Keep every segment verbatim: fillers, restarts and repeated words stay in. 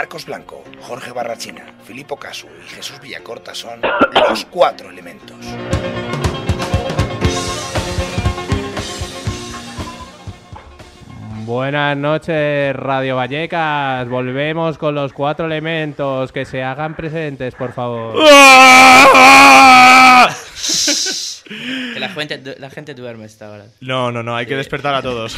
Marcos Blanco, Jorge Barrachina, Filipo Casu y Jesús Villacorta son los cuatro elementos. Buenas noches, Radio Vallecas. Volvemos con los cuatro elementos. Que se hagan presentes, por favor. Que la gente, la gente duerme esta hora. No, no, no, hay que despertar a todos.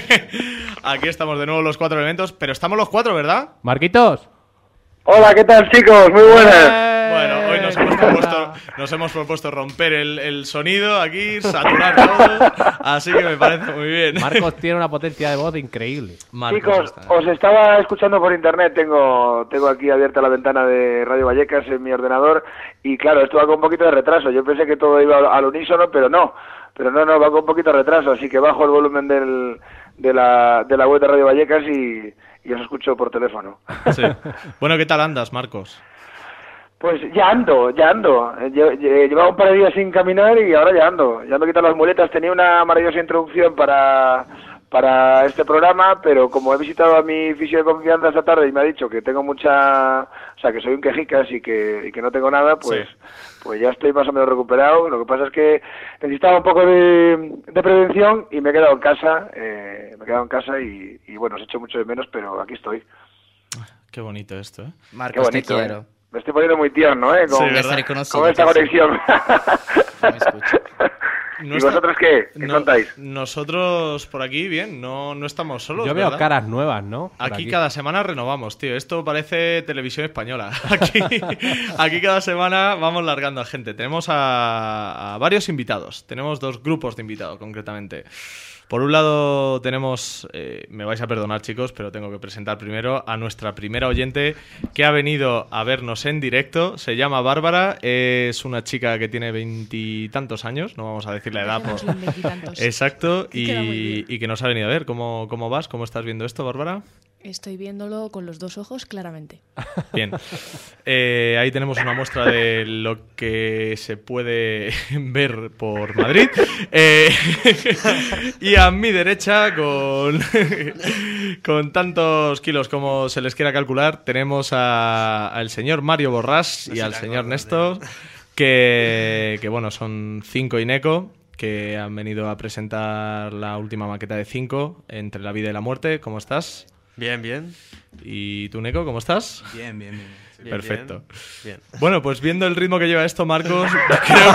Aquí estamos de nuevo los cuatro elementos, pero estamos los cuatro, ¿verdad? Marquitos. Hola, ¿qué tal, chicos? Muy buenas. Bueno, hoy nos hemos propuesto, nos hemos propuesto romper el, el sonido aquí, saturar todo, así que me parece muy bien. Marcos tiene una potencia de voz increíble. Marcos Chicos, está... os estaba escuchando por internet, tengo tengo aquí abierta la ventana de Radio Vallecas en mi ordenador y claro, esto va con un poquito de retraso. Yo pensé que todo iba al unísono, pero no, pero no, no, va con un poquito de retraso, así que bajo el volumen del, de, la, de la web de Radio Vallecas y... y os escucho por teléfono. Sí. Bueno, ¿qué tal andas, Marcos? Pues ya ando, ya ando. Llevaba un par de días sin caminar y ahora ya ando. Ya me he quitado las muletas. Tenía una maravillosa introducción para, para este programa, pero como he visitado a mi fisio de confianza esta tarde y me ha dicho que tengo mucha... O sea, que soy un quejicas y que, y que no tengo nada, pues... Sí. Pues ya estoy más o menos recuperado. Lo que pasa es que necesitaba un poco de, de prevención y me he quedado en casa. Eh, me he quedado en casa y, y bueno, os echo mucho de menos, pero aquí estoy. Qué bonito esto, ¿eh? Marcos, Qué bonito, te quiero. ¿eh? Me estoy poniendo muy tierno, ¿eh? Con, sí, con esta conexión. No me escucho. No ¿Y está... vosotros qué? ¿Qué no, contáis? Nosotros por aquí, bien, no, no estamos solos. Yo veo ¿verdad? Caras nuevas, ¿no? Aquí, aquí cada semana renovamos, tío. Esto parece televisión española. Aquí, aquí cada semana vamos largando a gente. Tenemos a, a varios invitados. Tenemos dos grupos de invitados, concretamente. Por un lado tenemos, eh, me vais a perdonar chicos, pero tengo que presentar primero a nuestra primera oyente que ha venido a vernos en directo. Se llama Bárbara, es una chica que tiene veintitantos años, no vamos a decir la edad. Por... Exacto, y, y que nos ha venido a ver. ¿Cómo, cómo vas? ¿Cómo estás viendo esto, Bárbara? Estoy viéndolo con los dos ojos claramente. Bien. Eh, ahí tenemos una muestra de lo que se puede ver por Madrid. Eh, y a mi derecha, con, con tantos kilos como se les quiera calcular, tenemos al señor Mario Borrás y al señor Néstor, que, que bueno, son Cinco y Neko, que han venido a presentar la última maqueta de Cinco, Entre la vida y la muerte. ¿Cómo estás? Bien, bien. ¿Y tú, Neko, cómo estás? Bien, bien, bien. bien Perfecto. Bien. Bueno, pues viendo el ritmo que lleva esto, Marcos, creo,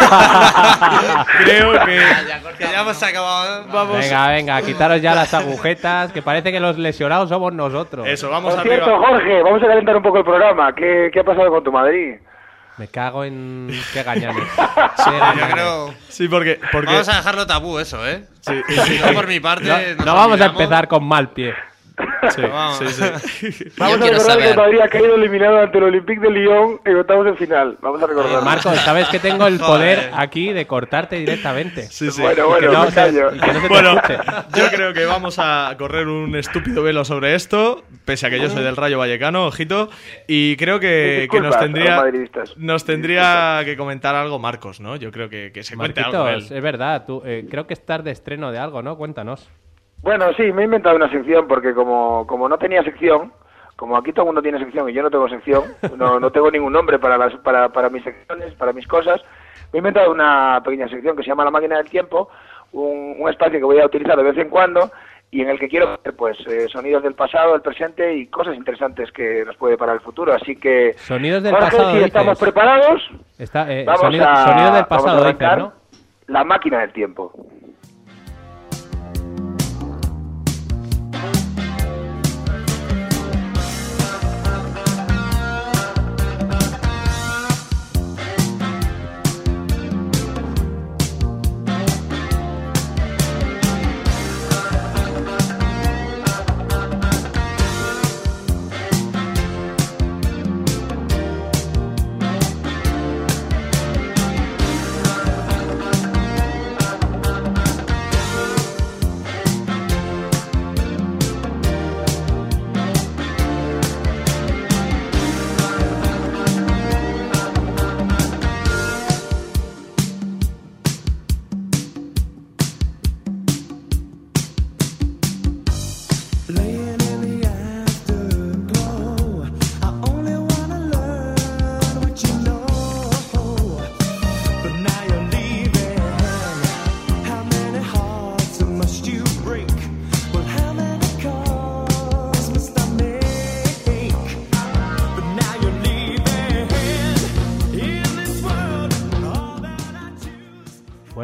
creo que... que ya hemos acabado. Vamos. Venga, venga, quitaros ya las agujetas, que parece que los lesionados somos nosotros. Eso, vamos Por arriba. cierto, Jorge, vamos a calentar un poco el programa. ¿Qué, qué ha pasado con tu Madrid? Me cago en... qué gañanes. Sí, yo creo... Sí, porque, porque... Vamos a dejarlo tabú eso, ¿eh? Sí. Si no, por mi parte... No, no vamos a empezar con mal pie. Sí, vamos. sí, sí. Vamos a recordar que Madrid ha caído eliminado ante el Olympique de Lyon en octavos de final. Vamos a recordar. Marcos, sabes que tengo el poder aquí de cortarte directamente. Sí, sí. Bueno, bueno, no me callo. se, y que no se Bueno, te escuche. yo creo que vamos a correr un estúpido velo sobre esto, pese a que yo soy del Rayo Vallecano, ojito, y creo que, que nos tendría nos tendría que comentar algo Marcos, ¿no? Yo creo que, que se cuente Marquitos, algo él. Es verdad, tú, eh, creo que estás de estreno de algo, ¿no? Cuéntanos. Bueno, sí, me he inventado una sección porque como, como no tenía sección, como aquí todo el mundo tiene sección y yo no tengo sección, no, no tengo ningún nombre para, las, para, para mis secciones, para mis cosas, me he inventado una pequeña sección que se llama La Máquina del Tiempo, un, un espacio que voy a utilizar de vez en cuando y en el que quiero ver pues, eh, sonidos del pasado, del presente y cosas interesantes que nos puede parar el futuro. Así que, sonidos del Jorge, pasado, si dices. estamos preparados, Está, eh, vamos sonido, a, sonidos del pasado, vamos a dices, arrancar ¿no? La Máquina del Tiempo.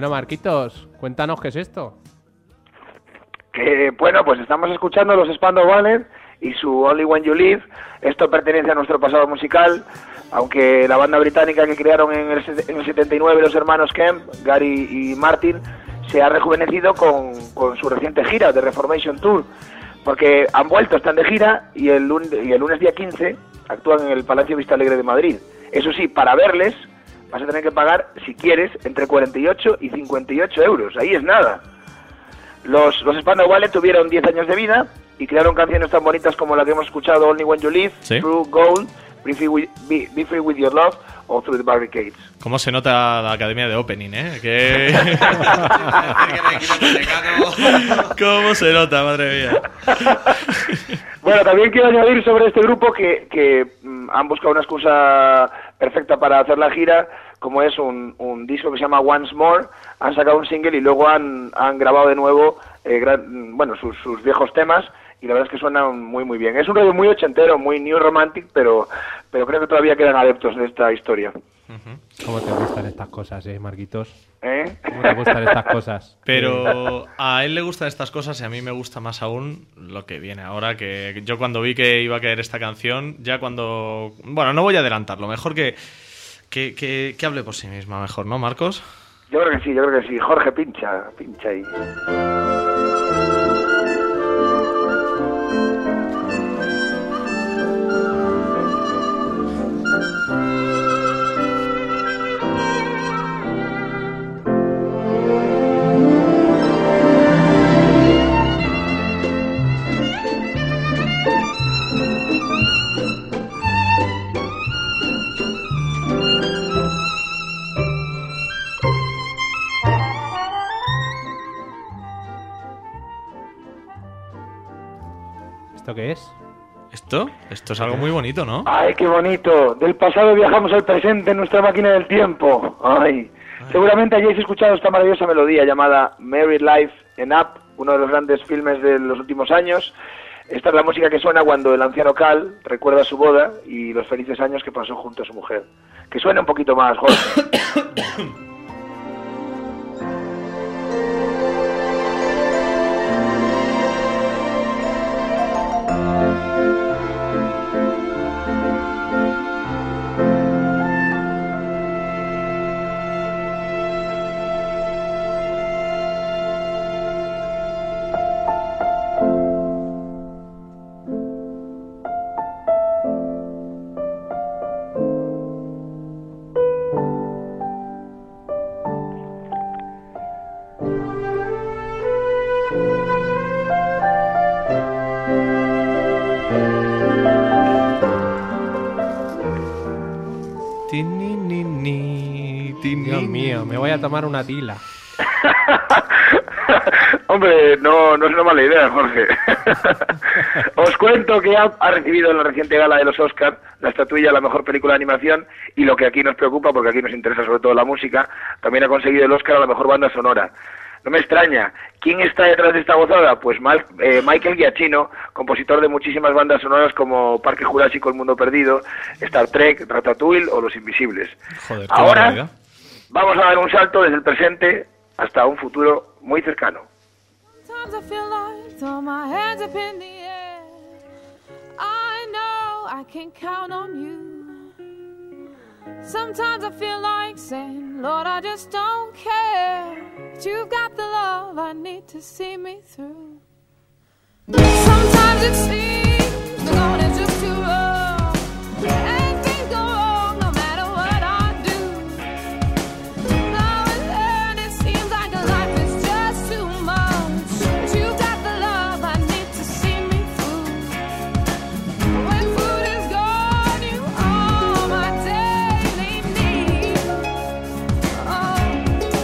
Bueno, Marquitos, cuéntanos qué es esto. Que, bueno, pues estamos escuchando los Spandau Ballet y su Only When You Live. Esto pertenece a nuestro pasado musical, aunque la banda británica que crearon en el, en el setenta y nueve los hermanos Kemp, Gary y Martin, se ha rejuvenecido con, con su reciente gira de Reformation Tour, porque han vuelto, están de gira y el, lunes, y el lunes día quince actúan en el Palacio Vista Alegre de Madrid. Eso sí, para verles vas a tener que pagar, si quieres, entre cuarenta y ocho y cincuenta y ocho euros. Ahí es nada. Los, los Spandau Ballet tuvieron diez años de vida y crearon canciones tan bonitas como la que hemos escuchado, Only When You Live, ¿Sí? True Gold, Be Free, with, Be, Be Free With Your Love o Through the Barricades. ¿Cómo se nota la academia de opening, eh? Que... ¿Cómo se nota, madre mía? Bueno, también quiero añadir sobre este grupo que, que mm, han buscado una excusa perfecta para hacer la gira, como es un, un disco que se llama Once More. Han sacado un single y luego han, han grabado de nuevo eh, gran, bueno, sus, sus viejos temas, y la verdad es que suenan muy muy bien. Es un rollo muy ochentero, muy new romantic, pero, pero creo que todavía quedan adeptos de esta historia. ¿Cómo te gustan estas cosas, eh, Marquitos? ¿Eh? ¿Cómo te gustan estas cosas? Pero a él le gustan estas cosas y a mí me gusta más aún lo que viene ahora, que yo cuando vi que iba a caer esta canción, ya cuando... Bueno, no voy a adelantarlo, mejor que, que, que, que hable por sí misma, mejor, ¿no, Marcos? Yo creo que sí, yo creo que sí. Jorge, pincha, pincha ahí. ¿Esto qué es? ¿Esto? Esto es algo muy bonito, ¿no? ¡Ay, qué bonito! Del pasado viajamos al presente en nuestra máquina del tiempo. ¡Ay! Seguramente hayáis escuchado esta maravillosa melodía llamada Married Life and Up, uno de los grandes filmes de los últimos años. Esta es la música que suena cuando el anciano Cal recuerda su boda y los felices años que pasó junto a su mujer. Que suene un poquito más, Jorge. Dios mío, me voy a tomar una tila. Hombre, no, no es una mala idea, Jorge. Os cuento que ha, ha recibido en la reciente gala de los Oscars la estatuilla a la mejor película de animación, y lo que aquí nos preocupa, porque aquí nos interesa sobre todo la música, también ha conseguido el Oscar a la mejor banda sonora. No me extraña. ¿Quién está detrás de esta gozada? Pues Mal, eh, Michael Giacchino, compositor de muchísimas bandas sonoras como Parque Jurásico, El Mundo Perdido, Star Trek, Ratatouille o Los Invisibles. Joder, qué Ahora barbaridad. vamos a dar un salto desde el presente hasta un futuro muy cercano. Sometimes I feel like throw my hands up in the air. I know I can count on you. Sometimes I feel like saying, Lord, I just don't care. But you've got the love I need to see me through. Sometimes it seems the going is just too rough, and things go wrong no matter what I do. Now and then it seems like life is just too much, but you've got the love I need to see me through. When food is gone, you are my daily need. Oh.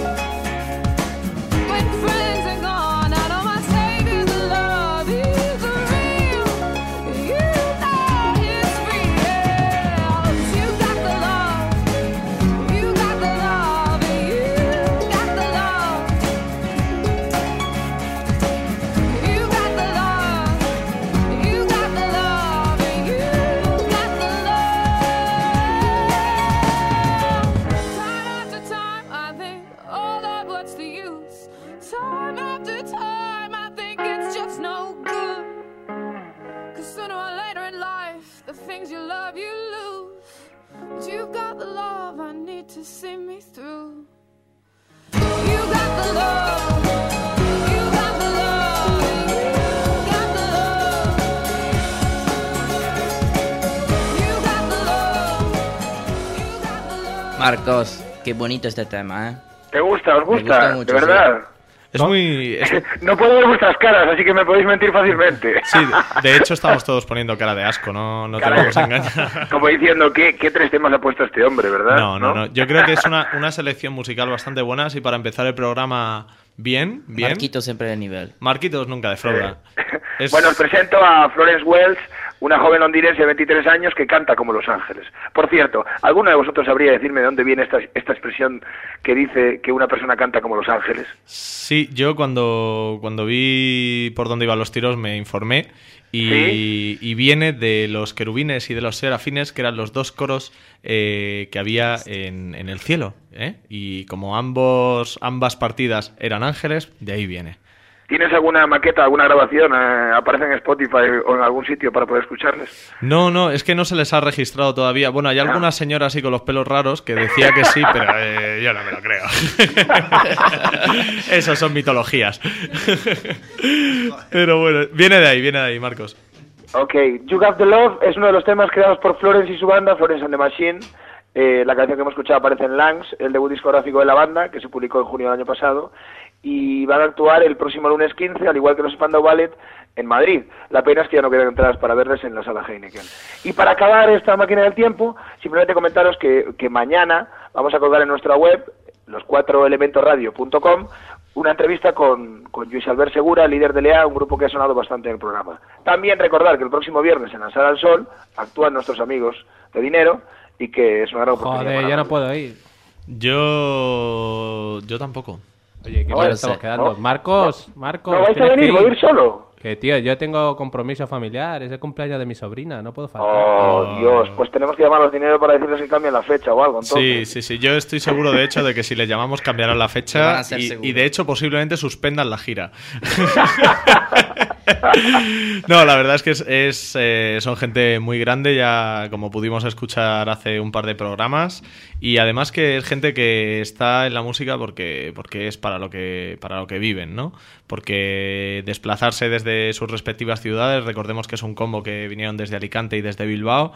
When friends are gone, I know my Savior's love is things you love, you lose. But you've got the love I need to see me through. You got the love. You got the love. You got the love. You got the love. You got the love. Marcos, qué bonito este tema, ¿eh? ¿Te gusta? ¿Os Me gusta? gusta mucho, de verdad. Es muy... es- No puedo ver vuestras caras, así que me podéis mentir fácilmente. Sí, de hecho estamos todos poniendo cara de asco, no, no te Cara- vamos a engañar. Como diciendo, ¿qué, qué tres temas ha puesto este hombre, verdad? No, no, no. Yo creo que es una, una selección musical bastante buena, así para empezar el programa bien, bien. Marquito siempre de nivel. Marquitos nunca defrauda. Es- Bueno, os presento a Florence Welch, una joven londinense de veintitrés años que canta como Los Ángeles. Por cierto, ¿alguno de vosotros sabría decirme de dónde viene esta, esta expresión que dice que una persona canta como Los Ángeles? Sí, yo cuando, cuando vi por dónde iban los tiros me informé y, ¿Sí? y viene de los querubines y de los serafines, que eran los dos coros eh, que había en, en el cielo, ¿eh? Y como ambos ambas partidas eran ángeles, de ahí viene. ¿Tienes alguna maqueta, alguna grabación? Eh, ¿Aparece en Spotify o en algún sitio para poder escucharles? No, no, es que no se les ha registrado todavía. Bueno, hay alguna señora así con los pelos raros que decía que sí, pero eh, yo no me lo creo. Esas son mitologías. Pero bueno, viene de ahí, viene de ahí, Marcos. Ok, You Got the Love es uno de los temas creados por Florence y su banda, Florence and the Machine. Eh, la canción que hemos escuchado aparece en Langs, el debut discográfico de la banda, que se publicó en junio del año pasado. Y van a actuar el próximo lunes quince, al igual que los Spandau Ballet, en Madrid. La pena es que ya no quedan entradas para verles en la sala Heineken. Y para acabar esta máquina del tiempo, simplemente comentaros que, que mañana vamos a colgar en nuestra web, los cuatro elementos radio punto com, una entrevista con, con Luis Albert Segura, líder de Lea, un grupo que ha sonado bastante en el programa. También recordar que el próximo viernes en la Sala del Sol actúan nuestros amigos de Dinero y que es una gran oportunidad. Joder, para ya no nosotros. puedo ir. Yo... Yo tampoco. Oye, qué No, mal yo estamos sé. quedando. No. Marcos, Marcos. ¿No vais a tienes venir? que ¿Voy a ir solo? Que tío, yo tengo compromiso familiar, es el cumpleaños de mi sobrina, no puedo faltar. Oh, Dios, pues tenemos que llamar a los Dinero para decirles que cambien la fecha o algo, Sí, entonces. sí, sí. Yo estoy seguro, de hecho, de que si le llamamos cambiarán la Lo van fecha a hacer y, seguro. y, de hecho, posiblemente suspendan la gira. No, la verdad es que es, es, eh, son gente muy grande, ya como pudimos escuchar hace un par de programas, y además que es gente que está en la música porque, porque es para lo que para lo que viven, ¿no? Porque desplazarse desde sus respectivas ciudades, recordemos que es un combo que vinieron desde Alicante y desde Bilbao,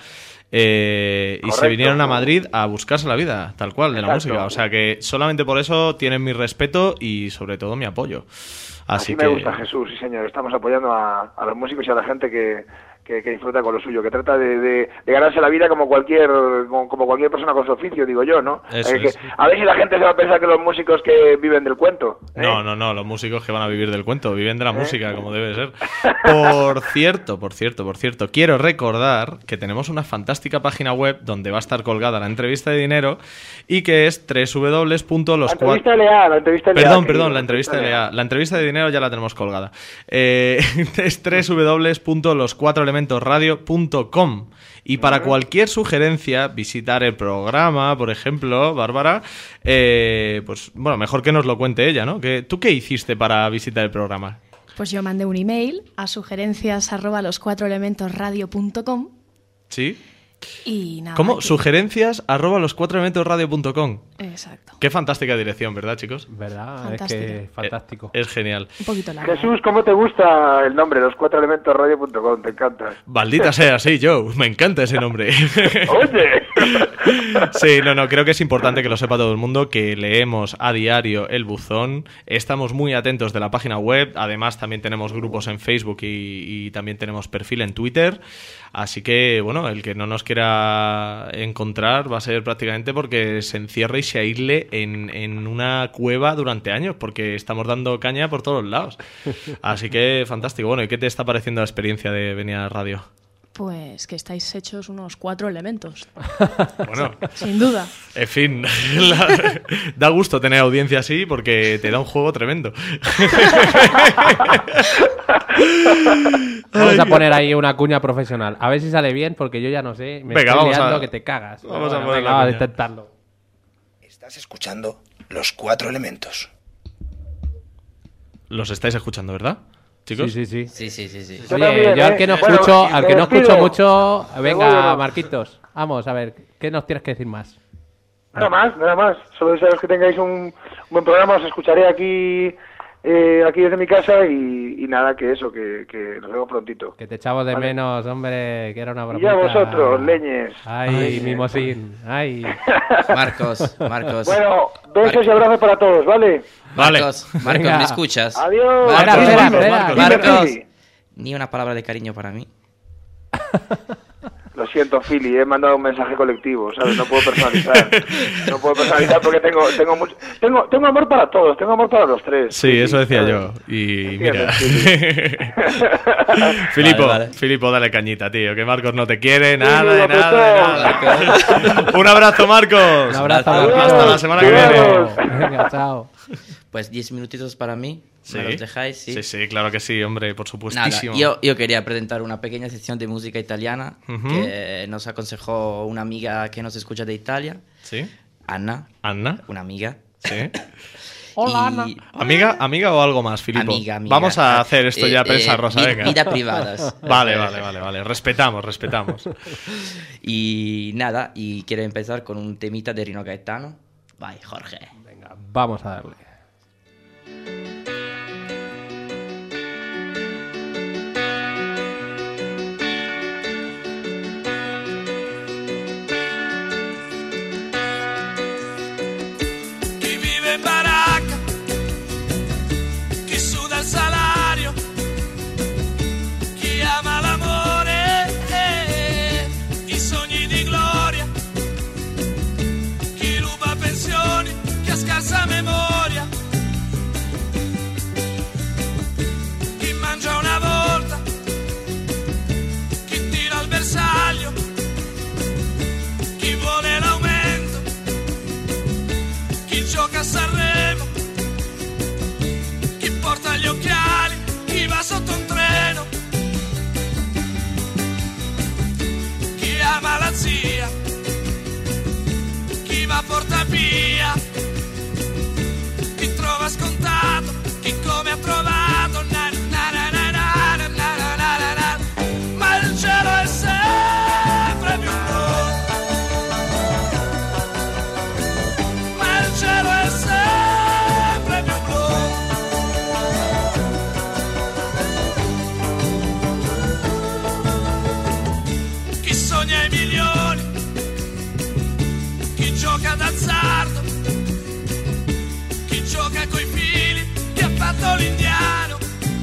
eh, y se Correcto. vinieron a Madrid a buscarse la vida, tal cual, de la Exacto. música. O sea que solamente por eso tienen mi respeto y sobre todo mi apoyo. Así, Así que me gusta, Jesús, sí señor. Estamos apoyando a, a los músicos y a la gente que, que, que disfruta con lo suyo, que trata de, de, de ganarse la vida como cualquier como, como cualquier persona con su oficio, digo yo, ¿no? Eso Eh, que- es. a ver si la gente se va a pensar que los músicos que viven del cuento. ¿eh? No, no, no, los músicos que van a vivir del cuento, viven de la música, como debe ser. Por cierto, por cierto, por cierto, quiero recordar que tenemos una fantástica página web donde va a estar colgada la entrevista de Dinero y que es doble u doble u doble u punto los La entrevista de Lea, la entrevista de Lea. Perdón, querido, perdón, la entrevista de Lea. La entrevista de Dinero ya la tenemos colgada. Eh, es doble u doble u doble u punto los cuatro elementos radio punto com. Y para cualquier sugerencia, visitar el programa, por ejemplo, Bárbara, eh, pues bueno, mejor que nos lo cuente ella, ¿no? Que, ¿tú qué hiciste para visitar el programa? Pues yo mandé un email a sugerencias arroba los cuatro elementos radio punto com ¿Sí? y nada. ¿Cómo? que- Sugerencias arroba los cuatro elementos radio punto com. Exacto. Qué fantástica dirección, ¿verdad, chicos? ¿Verdad? Fantástico. Es que fantástico. Es genial. Un poquito largo. Jesús, ¿cómo te gusta el nombre? Los cuatro elementos radio punto com, te encanta. Maldita sea, sí, Joe. Me encanta ese nombre. Oye. Sí, no, no, creo que es importante que lo sepa todo el mundo, que leemos a diario el buzón, estamos muy atentos de la página web, además también tenemos grupos en Facebook y, y también tenemos perfil en Twitter, así que, bueno, el que no nos quiera encontrar va a ser prácticamente porque se encierre y se aísle en, en una cueva durante años, porque estamos dando caña por todos lados. Así que, fantástico. Bueno, ¿y qué te está pareciendo la experiencia de venir a la radio? Pues que estáis hechos unos cuatro elementos. Bueno, Sin duda. en fin, la- da gusto tener audiencia así porque te da un juego tremendo. Vamos a poner ahí una cuña profesional. A ver si sale bien, porque yo ya no sé. Me Venga, estoy vamos a- liando que te cagas. vamos a Bueno, poner venga, la vamos a cuña. intentarlo. Estás escuchando Los Cuatro Elementos. Los estáis escuchando, ¿verdad? chicos. Sí, sí, sí. Sí, sí, sí, sí. Yo Oye, también, yo al ¿eh? que no Bueno, escucho, al me que no despido. escucho mucho, Me venga, voy, ¿no? Marquitos, vamos a ver, ¿qué nos tienes que decir más? Nada más, nada más. Solo desearos que tengáis un, un buen programa. Os escucharé aquí eh, aquí desde mi casa y, y nada, que eso, que, que nos vemos prontito. Que te echamos de Vale. menos, hombre, que era una Y bromita. a vosotros, leñes. Ay, Leñes. mimosín, ay. Marcos, Marcos. Bueno, besos y abrazos para todos, ¿vale? Vale. Marcos, Marcos, Venga. ¿me escuchas? Adiós. Espera, Dime, espera, dime, espera. dime, Marcos. Fili. Ni una palabra de cariño para mí. Lo siento, Fili, he mandado un mensaje colectivo, ¿sabes? No puedo personalizar. No puedo personalizar porque tengo tengo mucho, tengo tengo amor para todos, tengo amor para los tres. Sí, eso decía ¿sabes? yo. Y Entiendes, mira. Filipo, Vale, vale. Filipo, dale cañita, tío. Que Marcos no te quiere, nada, Sí, de nada, de nada. Un abrazo, Marcos. Un abrazo, Hasta Marquitos. Hasta la semana que Adiós. viene. Venga, chao. Pues diez minutitos para mí. Sí. ¿Me los dejáis? Sí. Sí, sí, claro que sí, hombre, por Nada, supuestísimo. yo, yo quería presentar una pequeña sección de música italiana Ujú. que nos aconsejó una amiga que nos escucha de Italia, ¿Sí? Anna, ¿Anna? una amiga. ¿Sí? Hola, y... ¿Amiga, amiga o algo más, Filipo? Amiga, amiga. Vamos a hacer esto ya, Eh, prensa eh, rosa, vi- venga. Vida privadas. Vale, vale, vale, vale. Respetamos, respetamos. Y nada, y quiero empezar con un temita de Rino Gaetano. Bye, Jorge. Venga, vamos a darle. Chi vive in baracca, chi suda il salario, chi ama l'amore, eh, i sogni di gloria, chi ruba pensioni, chi ha scarsa memoria, chi mangia una volta, chi tira al bersaglio, chi vuole l'aumento, chi gioca a Sanremo, chi porta gli occhiali, chi va sotto un treno, chi ama la zia, chi va a porta via, chi trova scontato, chi come ha trovato, na, na, na, na, na, na, na, na, na, na. Ma il cielo è sempre più blu. Ma il cielo è sempre più blu. Chi sogna i milioni, chi gioca d'azzardo, chi gioca coi fili, chi ha fatto l'indiano.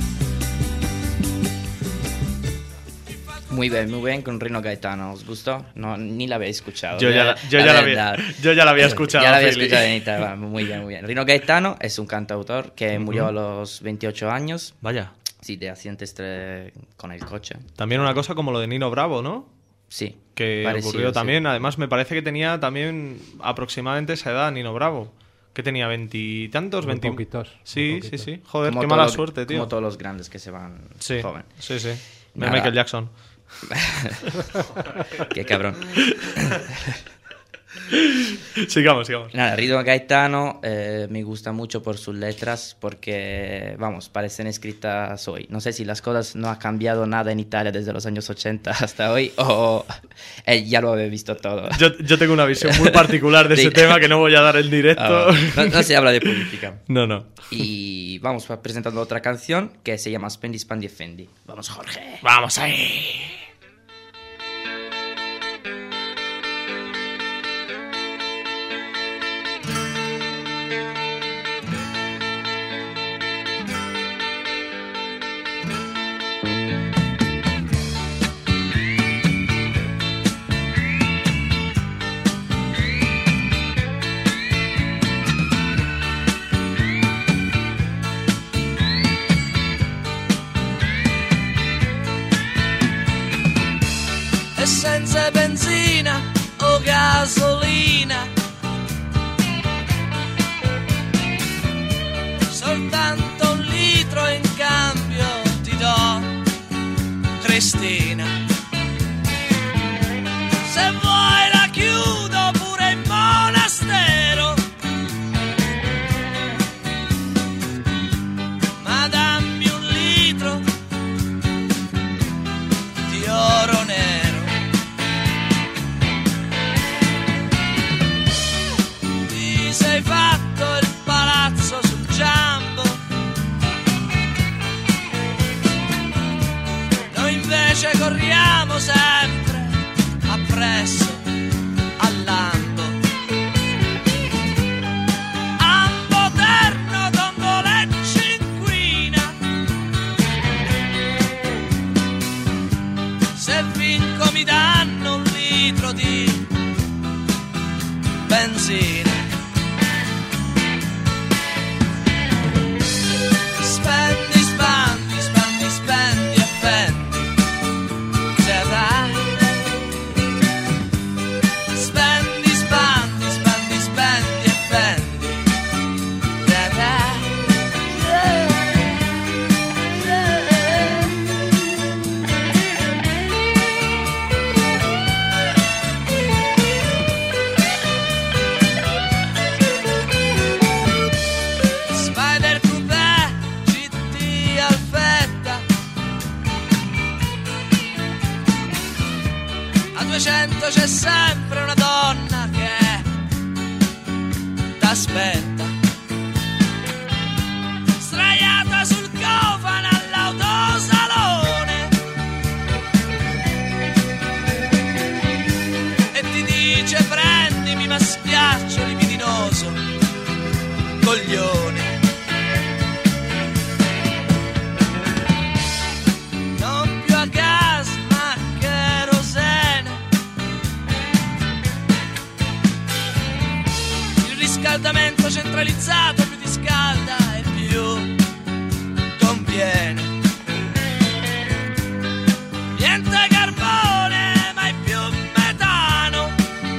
Muy bien, muy bien con Rino Gaetano. ¿Os gustó? No, ni la habéis escuchado. Yo ya la- yo La ya la verdad. había- yo ya la había escuchado, Ya la había Fili. escuchado en Italia. Va, muy bien, muy bien. Rino Gaetano es un cantautor que murió a los veintiocho años. Vaya. Sí, de accidente estre- con el coche. También una cosa como lo de Nino Bravo, ¿no? Sí. Que parecido, ocurrió sí. también. Además, me parece que tenía también aproximadamente esa edad, Nino Bravo. Que tenía veintitantos, Muy veinti... poquitos, Sí, muy sí, poquitos. sí. Joder, Como qué todo mala lo- suerte, tío. Como todos los grandes que se van Sí, joven. sí, sí. Nada. Michael Jackson. Qué cabrón. Sigamos, sigamos. Nada, Rino Gaetano eh, me gusta mucho por sus letras porque, vamos, parecen escritas hoy. No sé si las cosas no han cambiado nada en Italia desde los años ochenta hasta hoy o eh, ya lo he visto todo. Yo, yo tengo una visión muy particular de ese Sí. tema que no voy a dar en directo. Ah, no, no se habla de política. No, no. Y vamos presentando otra canción que se llama Spendi, Spandi e Fendi. Vamos, Jorge. Vamos ahí. E senza benzina o gasolina, soltanto un litro in cambio ti do, Cristina. Se vuoi la chiudo pure in monastero, ma dammi un litro siamo sempre appresso all'ambo. Ambo terno, tombolecci inquina. Se vinco mi danno un litro di benzina. Spendi, spandi, spandi, spendi e fendi. Se dai. Spendi, spandi, spandi, spendi e fendi. Se dai. Spider Coupé, G T Alfetta. A duecento c'è sempre una donna che t'aspetta. Sdraiata sul cofano all'autosalone. E ti dice prendimi ma schiaccio libidinoso coglione. Non più a gas ma kerosene. Il riscaldamento centralizzato più ti scalda e più conviene. Niente carbone mai più metano.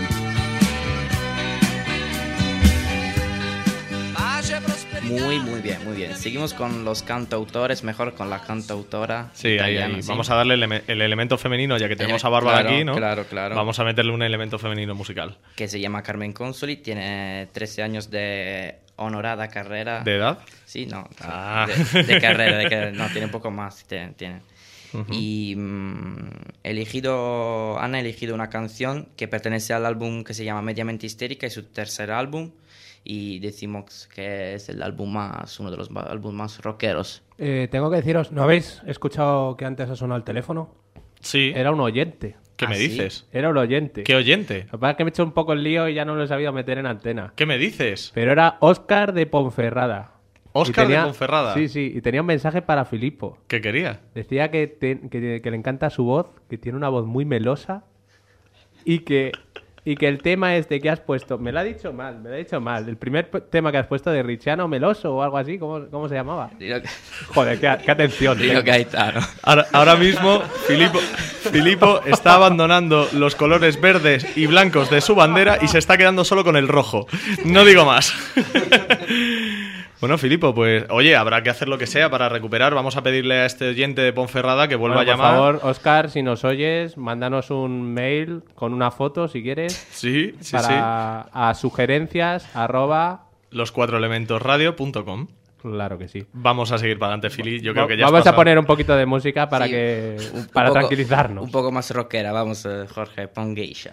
Pace, prosperità. Muy, muy bien, muy bien. Seguimos con los cantautores, mejor con la cantautora Sí, ahí, italiana, ahí. ¿sí? Vamos a darle el, ele- el elemento femenino, ya que tenemos Ele- a Bárbara claro, aquí, ¿no? claro, claro. Vamos a meterle un elemento femenino musical. Que se llama Carmen Consoli, tiene trece años de honorada carrera. ¿De edad? Sí, no, Ah. de, de carrera, de que- no, tiene un poco más, tiene. tiene. Y mm, elegido, han elegido una canción que pertenece al álbum que se llama Mediamente Histérica, es su tercer álbum, y decimos que es el álbum más, uno de los ba- álbumes más rockeros. Eh, tengo que deciros, ¿no habéis escuchado que antes ha sonado el teléfono? Sí. Era un oyente. ¿Qué ¿Ah, me sí? dices? Era un oyente. ¿Qué oyente? Lo que pasa es que me he hecho un poco el lío y ya no lo he sabido meter en antena. ¿Qué me dices? Pero era Óscar de Ponferrada. Óscar Y tenía- de Ponferrada. Sí, sí, y tenía un mensaje para Filipo. ¿Qué quería? Decía que, te- que, que le encanta su voz, que tiene una voz muy melosa y que, y que el tema este que has puesto, me lo ha dicho mal, me lo ha dicho mal. El primer p- tema que has puesto de Richiano Meloso o algo así, ¿cómo, cómo se llamaba? Dilo, Joder, qué, qué atención. dilo tengo. Gaetano. Ahora, ahora mismo, Filipo, Filipo está abandonando los colores verdes y blancos de su bandera y se está quedando solo con el rojo. No digo más. Bueno, Filipo, pues, oye, habrá que hacer lo que sea para recuperar. Vamos a pedirle a este oyente de Ponferrada que vuelva Bueno, a llamar. Por favor, Óscar, si nos oyes, mándanos un mail con una foto, si quieres, Sí, sí, sí. para a sugerencias arroba... los cuatro elementos radio punto com. Claro que sí. Vamos a seguir para adelante, Fili. Yo creo que ya has Vamos a pasado. poner un poquito de música para Sí, que un- un para poco- tranquilizarnos. Un poco más rockera, vamos, eh, Jorge, pon Geisha.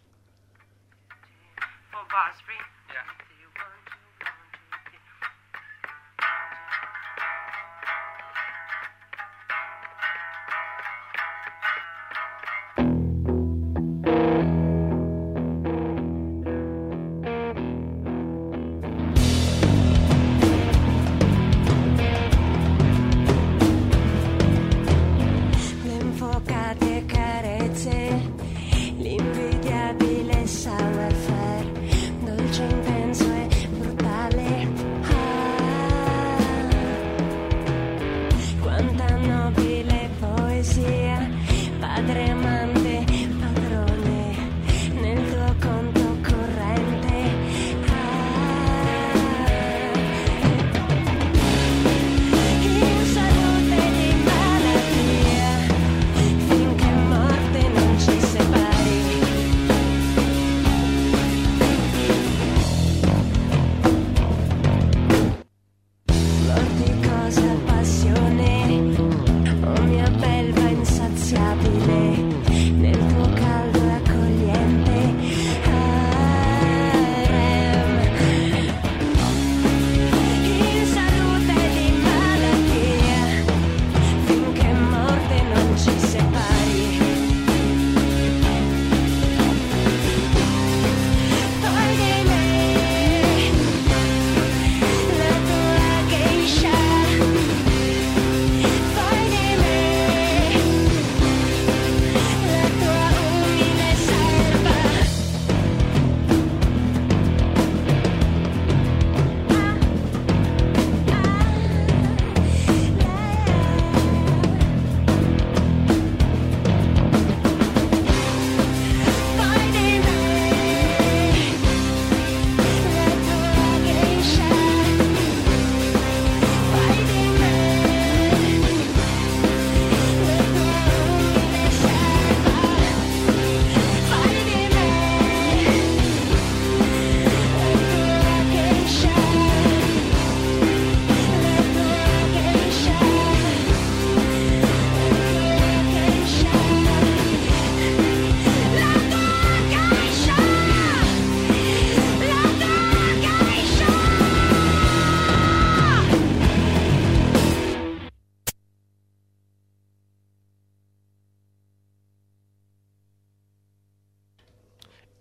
Le infuocate carezze, l'invidiabile savoir-faire, dolce, intenso e brutale. Ah, quanta nobile poesia, padre, amante, padrone, nel tuo conto corrente. In salute di malattia, finché morte non ci separi. Vorticosa passione, oh mia belva insaziabile, nel tuo caldo e accogliente harem. In salute di malattia, finché morte non ci separi.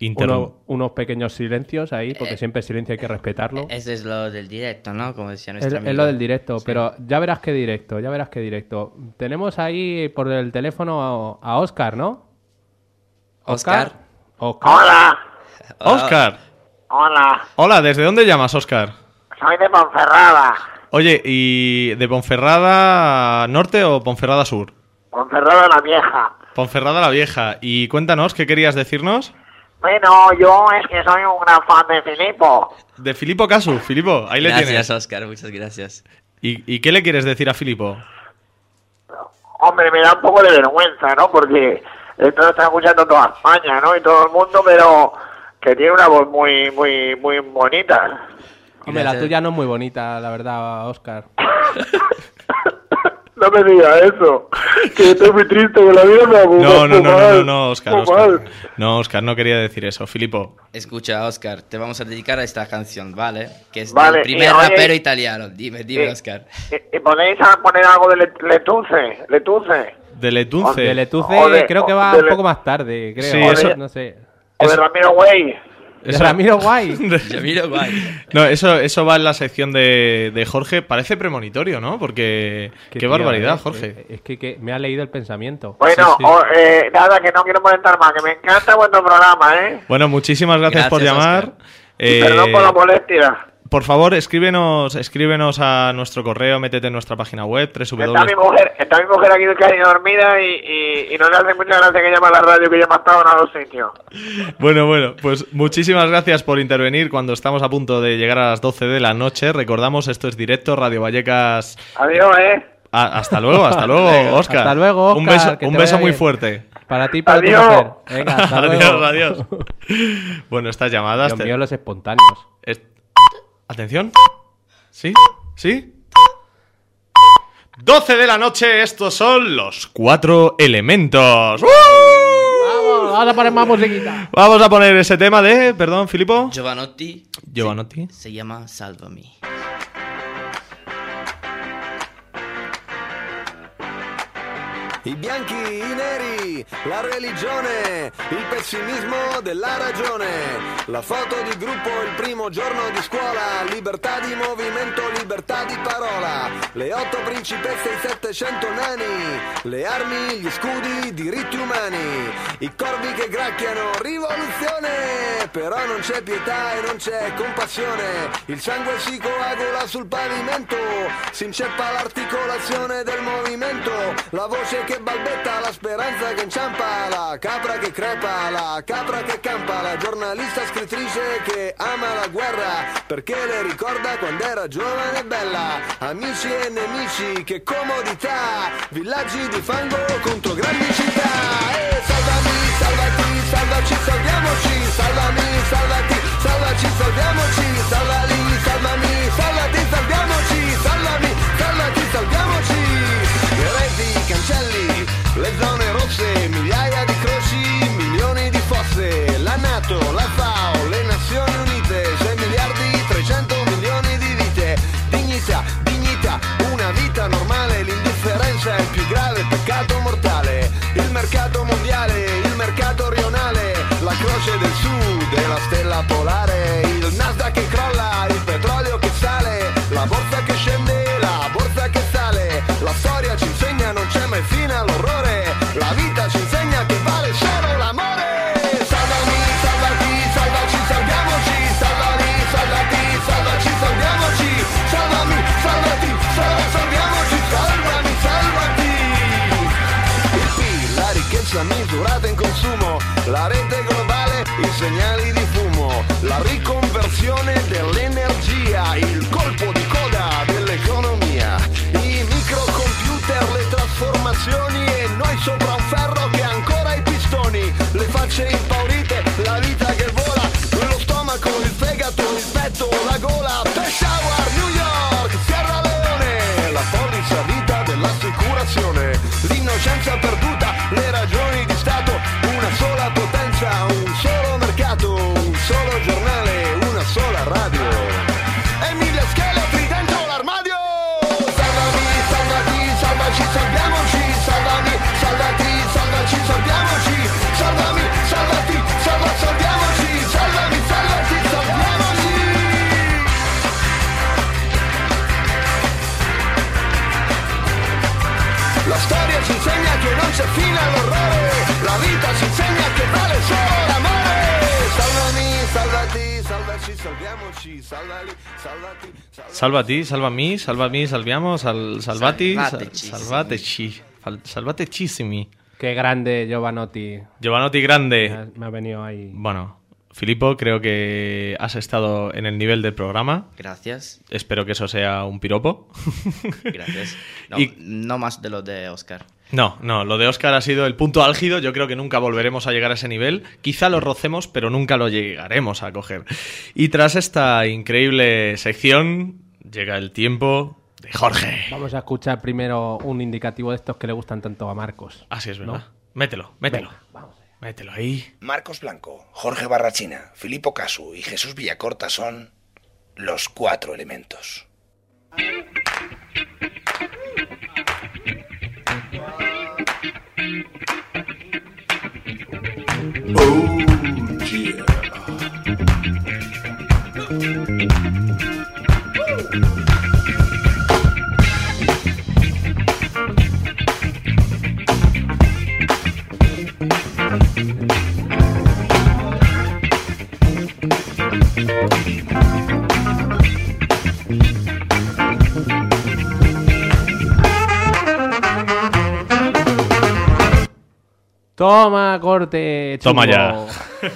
Interrum- uno- unos pequeños silencios ahí, porque Eh, siempre el silencio hay que respetarlo. Eso es lo del directo, ¿no? Como decía Es, nuestro es amigo. lo del directo, Sí. pero ya verás qué directo, ya verás qué directo. Tenemos ahí por el teléfono a, a Óscar, ¿no? Óscar. Óscar. Hola, Óscar. hola, Hola, ¿desde dónde llamas, Óscar? soy de Ponferrada. Oye, ¿y de Ponferrada Norte o Ponferrada Sur? Ponferrada la Vieja. Ponferrada la Vieja. Y cuéntanos, ¿qué querías decirnos? Bueno, yo es que soy un gran fan de Filipo. De Filipo Casu. Filipo, ahí le Gracias, tienes. Óscar, muchas gracias. ¿Y, ¿Y qué le quieres decir a Filipo? Hombre, me da un poco de vergüenza, ¿no? Porque esto lo está escuchando toda España, ¿no? Y todo el mundo, pero que tiene una voz muy, muy, muy bonita. Hombre, la Gracias. tuya no es muy bonita, la verdad, Óscar. No me digas eso, que estoy muy triste, que la vida me ha No, no, no, no, no, no, Óscar, Óscar. No, Óscar, no quería decir eso. Filipo. Escucha, Óscar, te vamos a dedicar a esta canción, ¿vale? Que es Vale, del primer y, oye, rapero italiano. Dime, dime, y- Óscar. ¿Y, y podéis a poner algo de Le- Letuce? Letuce. De Letunce. De Letuce O de- creo que o va de un Le- poco más tarde, creo. Sí, O eso- de- No sé. O de Eso- Ramiro Güey. De Eso- Ramiro Guay. Yo miro guay. No, eso, eso va en la sección de, de Jorge. Parece premonitorio, ¿no? Porque... Qué, tío, barbaridad, eh, Jorge. eh, Es que, que me ha leído el pensamiento. Bueno, Sí, sí. o- eh, nada, que no quiero molestar más, que me encanta vuestro programa, ¿eh? Bueno, muchísimas gracias, Gracias, por llamar. Óscar. Eh, Perdón por la molestia. por favor, escríbenos, escríbenos a nuestro correo, métete en nuestra página web, Está mi www. mujer, está mi mujer aquí casi dormida y, y, y no le hace mucha gracia que llame a la radio que llama hasta ahora a los sitios. Bueno, bueno, pues muchísimas gracias por intervenir cuando estamos a punto de llegar a las doce de la noche. Recordamos, esto es directo, Radio Vallecas. Adiós, ¿eh? Ah, hasta luego, hasta luego, Óscar. Hasta luego, Un Óscar, beso, que un te beso vaya muy bien. fuerte. Para ti y para Adiós. tu mujer. Venga, hasta luego. Adiós, adiós. Bueno, estas llamadas... Dios te- mío, los espontáneos. es- Atención. ¿Sí? ¿Sí? doce de la noche, estos son los cuatro elementos. ¡Uh! Vamos, vamos a poner más musiquita. Vamos a poner ese tema de... Perdón, Filipo. Giovanotti. Giovanotti. Se, se llama Salvami. I bianchi, i neri, la religione, il pessimismo della ragione, la foto di gruppo il primo giorno di scuola, libertà di movimento, libertà di parola, le otto principesse, i settecento nani, le armi, gli scudi, diritti umani, i corvi che gracchiano, rivoluzione, però non c'è pietà e non c'è compassione, il sangue si coagula sul pavimento, si inceppa l'articolazione del movimento, la voce che balbetta, la speranza che inciampa, la capra che crepa, la capra che campa, la giornalista scrittrice che ama la guerra perché le ricorda quando era giovane e bella, amici e nemici, che comodità, villaggi di fango contro grandi città, e salvami, salvati, salvaci, salviamoci, salvami, salvati, salvaci, salviamoci, salvali, salvami, salvati, salviamoci, salvami, salvati, salviamoci, le reti, i cancelli, le zone rosse, migliaia di croci, milioni di fosse, la NATO, la FAO, le Nazioni Unite, sei miliardi, trecento milioni di vite, dignità, dignità, una vita normale, l'indifferenza è il più grave peccato mortale, il mercato mondiale, il mercato rionale, la croce del sud e la stella polare, il Nasdaq che crolla, il petrolio che sale, la borsa che scende, la borsa che sale, la storia ci insegna non c'è mai fine all'orrore, la vita ci insegna che vale solo l'amore, salvami, salvati, salvaci, salviamoci, salvali, salvati, salvaci, salviamoci, salvami, salvati, salva, salviamoci, salvami, salvati, il P I L, la ricchezza misurata in consumo, la rete globale, i segnali di fumo, la riconversione dell'energia, il colpo di coda dell'economia, i microcomputer, le trasformazioni e noi sopra un ferro che ha ancora i pistoni, le facce impaurite, la vita che vola, lo stomaco, il fegato, il petto, la gola, Peshawar, New York, Sierra Leone, la polizza vita dell'assicurazione, l'innocenza perduta, le ragioni di Stato, una sola potenza, un solo mercato, un solo giornale, una sola radio, e mille scheletri dentro l'armadio, salvami, salvati, salvaci, salviamoci, salvami, salvati, salvaci, Salva a ti, salva a mí, salva a mí, salviamo, sal, salvati, sal, Salvateci. salvateci, fal- salvatecissimi. Qué grande Giovanotti. Giovanotti Me grande. ha, me ha venido ahí. Bueno, Filippo, creo que has estado en el nivel del programa. Gracias, Espero que eso sea un piropo. gracias. No, Y- no más de lo de Oscar. No, no, lo de Oscar ha sido el punto álgido. Yo creo que nunca volveremos a llegar a ese nivel. Quizá lo rocemos, pero nunca lo llegaremos a coger. Y tras esta increíble sección, llega el tiempo de Jorge. Vamos a escuchar primero un indicativo de estos que le gustan tanto a Marcos. Así es, ¿verdad? ¿No? Mételo, mételo. Venga, vamos allá. Mételo ahí. Marcos Blanco, Jorge Barrachina, Filippo Casu y Jesús Villacorta son los cuatro elementos. Toma, corte. Toma chungo.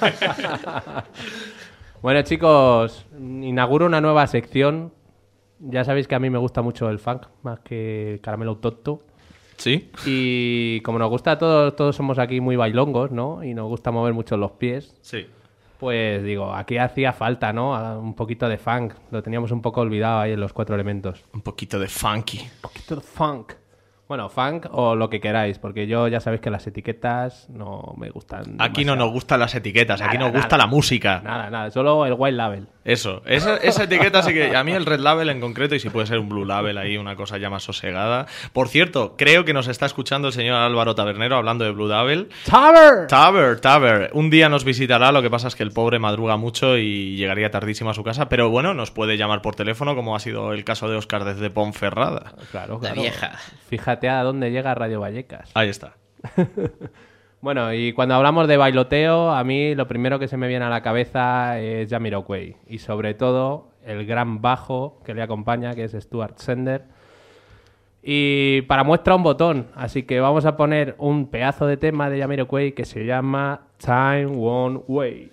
Bueno, chicos, inauguro una nueva sección. Ya sabéis que a mí me gusta mucho el funk, más que el caramelo autóctono. ¿Sí? Y como nos gusta a todos, todos somos aquí muy bailongos, ¿no? Y nos gusta mover mucho los pies. Sí. Pues digo, aquí hacía falta, ¿no? A- Un poquito de funk. Lo teníamos un poco olvidado ahí en los cuatro elementos. Un poquito de funky. Un poquito de funk. Bueno, funk o lo que queráis, porque yo ya sabéis que las etiquetas no me gustan. Aquí no demasiado. nos gustan las etiquetas, aquí Nada, nos gusta nada. la música. Nada, nada, solo el white label. Eso, esa, esa etiqueta sí que... A mí el red label en concreto, y si puede ser un blue label ahí, una cosa ya más sosegada. Por cierto, creo que nos está escuchando el señor Álvaro Tabernero hablando de blue label. ¡Taber! Taber, Taber. Un día nos visitará, lo que pasa es que el pobre madruga mucho y llegaría tardísimo a su casa, pero bueno, nos puede llamar por teléfono, como ha sido el caso de Óscar desde Ponferrada. Claro, La claro. vieja. Fíjate a dónde llega Radio Vallecas. Ahí está. Bueno, y cuando hablamos de bailoteo, a mí lo primero que se me viene a la cabeza es Jamiroquai. Y sobre todo, el gran bajo que le acompaña, que es Stuart Sender. Y para muestra un botón, así que vamos a poner un pedazo de tema de Jamiroquai que se llama Time Won't Wait.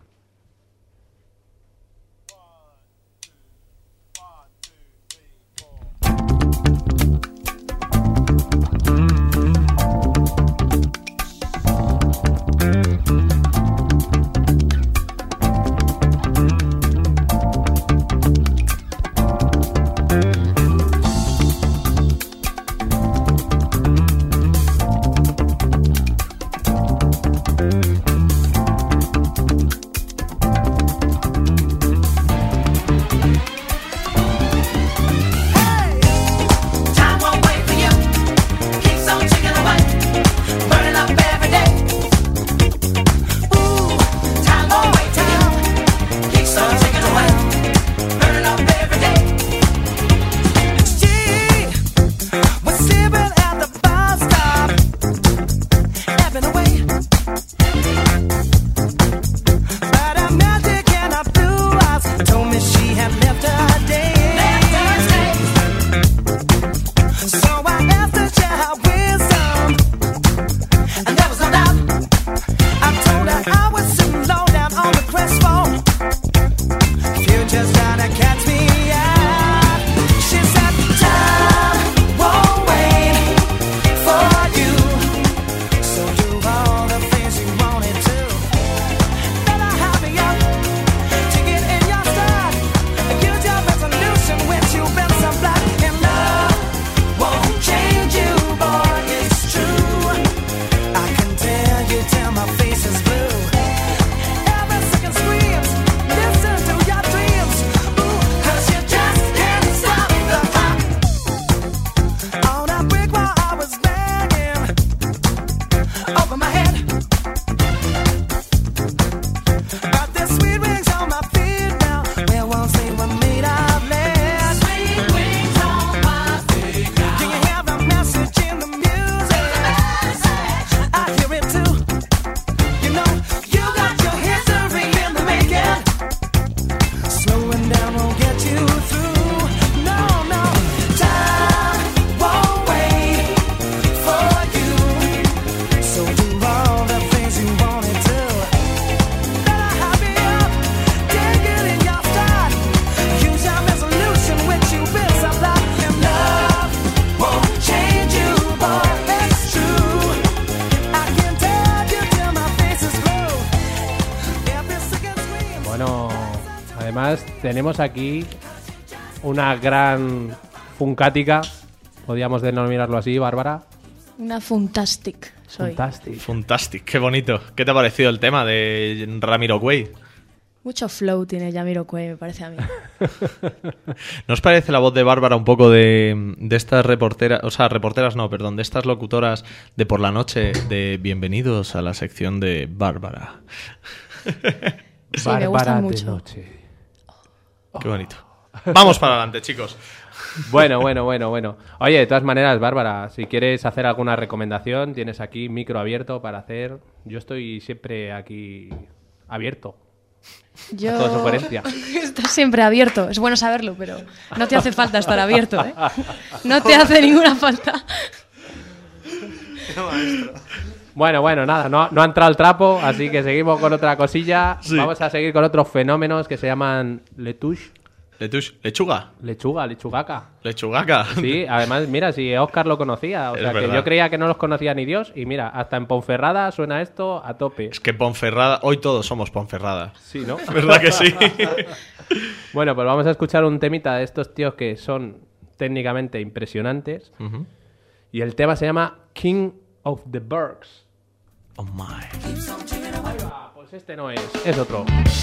Time won't wait for you. Keeps on ticking away, burning up every day. Ooh, time won't wait. Time keeps on ticking away, burning up every day. She was sleeping at the bus stop, ebbing away. But her magic and her blue eyes told me she had left her day. Left her day. So I asked her, share her wisdom, and there was no doubt. I told her I was sitting low down on the crest phone. Future's trying to catch me out. She said, time won't wait for you. So do all the things you wanted Además, tenemos aquí una gran funcática, podríamos denominarlo así, Bárbara. Una funtastic soy. Fantastic. Fantastic, qué bonito. ¿Qué te ha parecido el tema de Ramiro Cuey? Mucho flow tiene Jamiroquai, me parece a mí. ¿No os parece la voz de Bárbara un poco de, de estas reporteras, o sea, reporteras no, perdón, de estas locutoras de por la noche de bienvenidos a la sección de Bárbara? Sí, me gustan de mucho. noche. Qué bonito. Vamos para adelante, chicos. Bueno, bueno, bueno, bueno. Oye, de todas maneras, Bárbara, si quieres hacer alguna recomendación, tienes aquí micro abierto para hacer. Yo estoy siempre aquí abierto. Yo... A toda sugerencia. Estás siempre abierto, es bueno saberlo, pero no te hace falta estar abierto, ¿eh? No te hace ninguna falta. Bueno, bueno, nada, no, no ha entrado el trapo, así que seguimos con otra cosilla. Sí. Vamos a seguir con otros fenómenos que se llaman letouche. Letush, lechuga. Lechuga, lechugaca. Lechugaca. Sí, además, mira, si Óscar lo conocía. O Es sea, que verdad. yo creía que no los conocía ni Dios. Y mira, hasta en Ponferrada suena esto a tope. Es que Ponferrada, hoy todos somos Ponferrada. Sí, ¿no? ¿Verdad que sí? Bueno, pues vamos a escuchar un temita de estos tíos que son técnicamente impresionantes. Ujú. Y el tema se llama King of the Bergs. Oh my. Ah, pues este no es, es otro.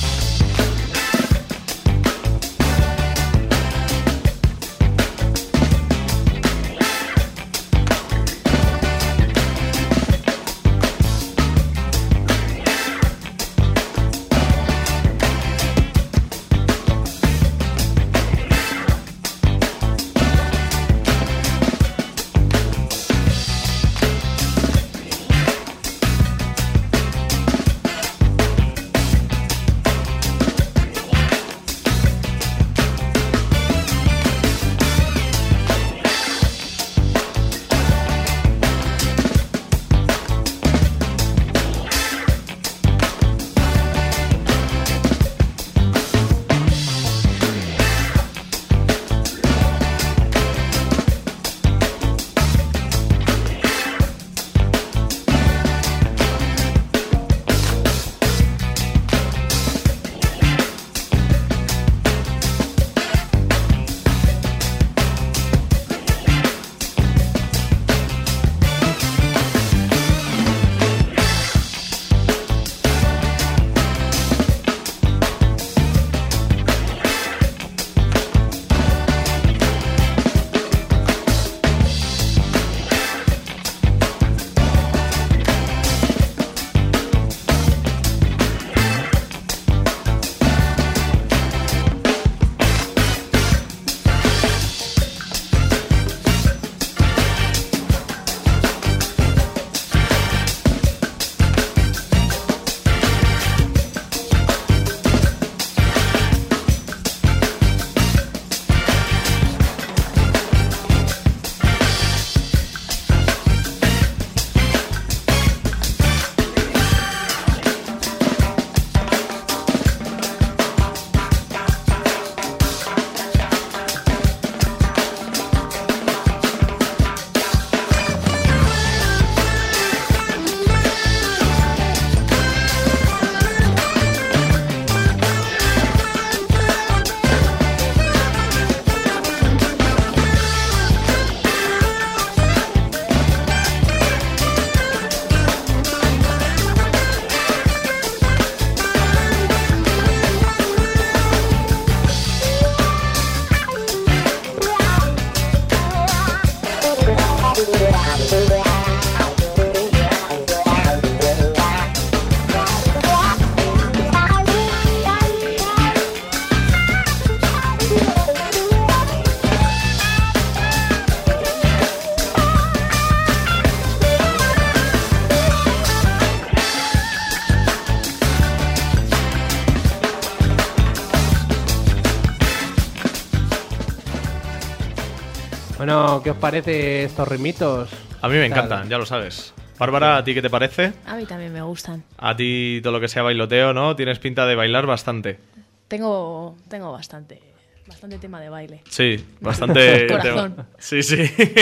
Bueno, ¿qué os parece estos ritmitos? A mí me ¿Qué tal? encantan, ya lo sabes. Bárbara, ¿a ti qué te parece? A mí también me gustan. A ti todo lo que sea bailoteo, ¿no? Tienes pinta de bailar bastante. Tengo, tengo bastante, bastante tema de baile. Sí, bastante... Corazón. tema. Sí, sí.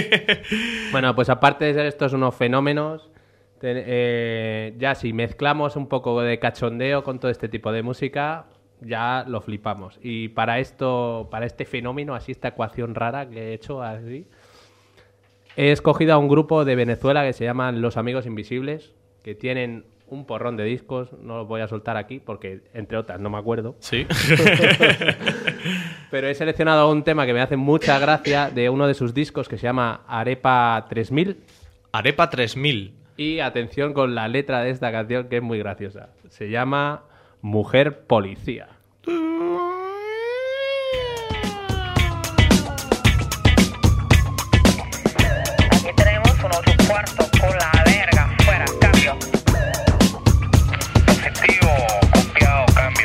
Bueno, pues aparte de ser estos unos fenómenos, te- eh, ya si mezclamos un poco de cachondeo con todo este tipo de música, ya lo flipamos. Y para esto, para este fenómeno, así esta ecuación rara que he hecho así, he escogido a un grupo de Venezuela que se llaman Los Amigos Invisibles, que tienen un porrón de discos, no los voy a soltar aquí porque, entre otras, no me acuerdo. Sí. Pero he seleccionado un tema que me hace mucha gracia de uno de sus discos que se llama Arepa tres mil. Arepa tres mil. Y atención con la letra de esta canción que es muy graciosa. Se llama Mujer Policía. Aquí tenemos un otro cuarto con la verga fuera, cambio. Positivo, copiado, cambio.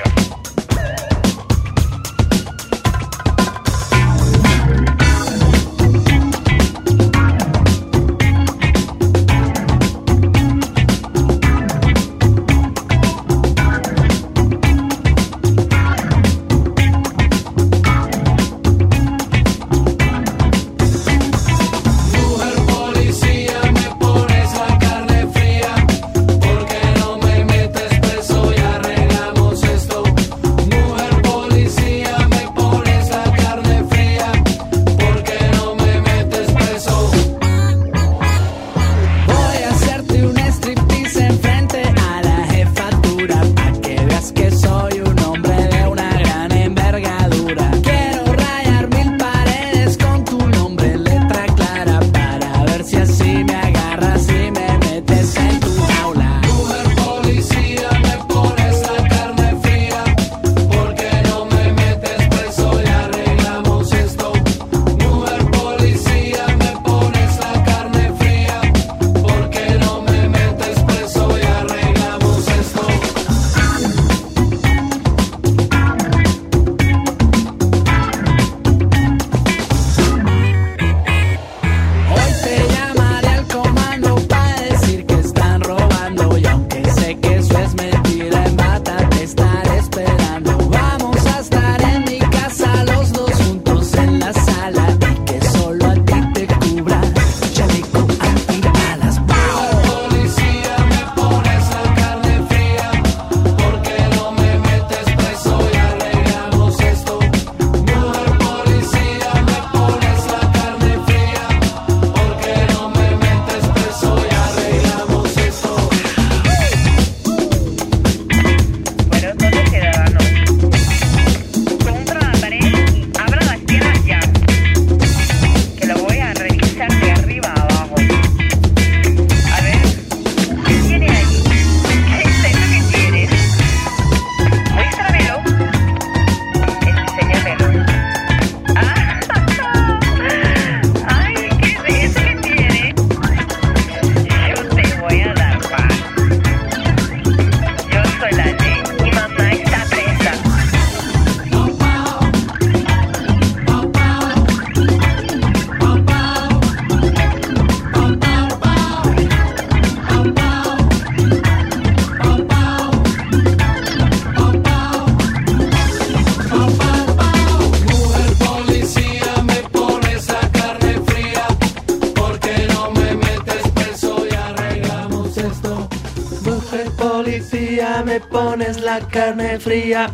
policía, me pones la carne fría.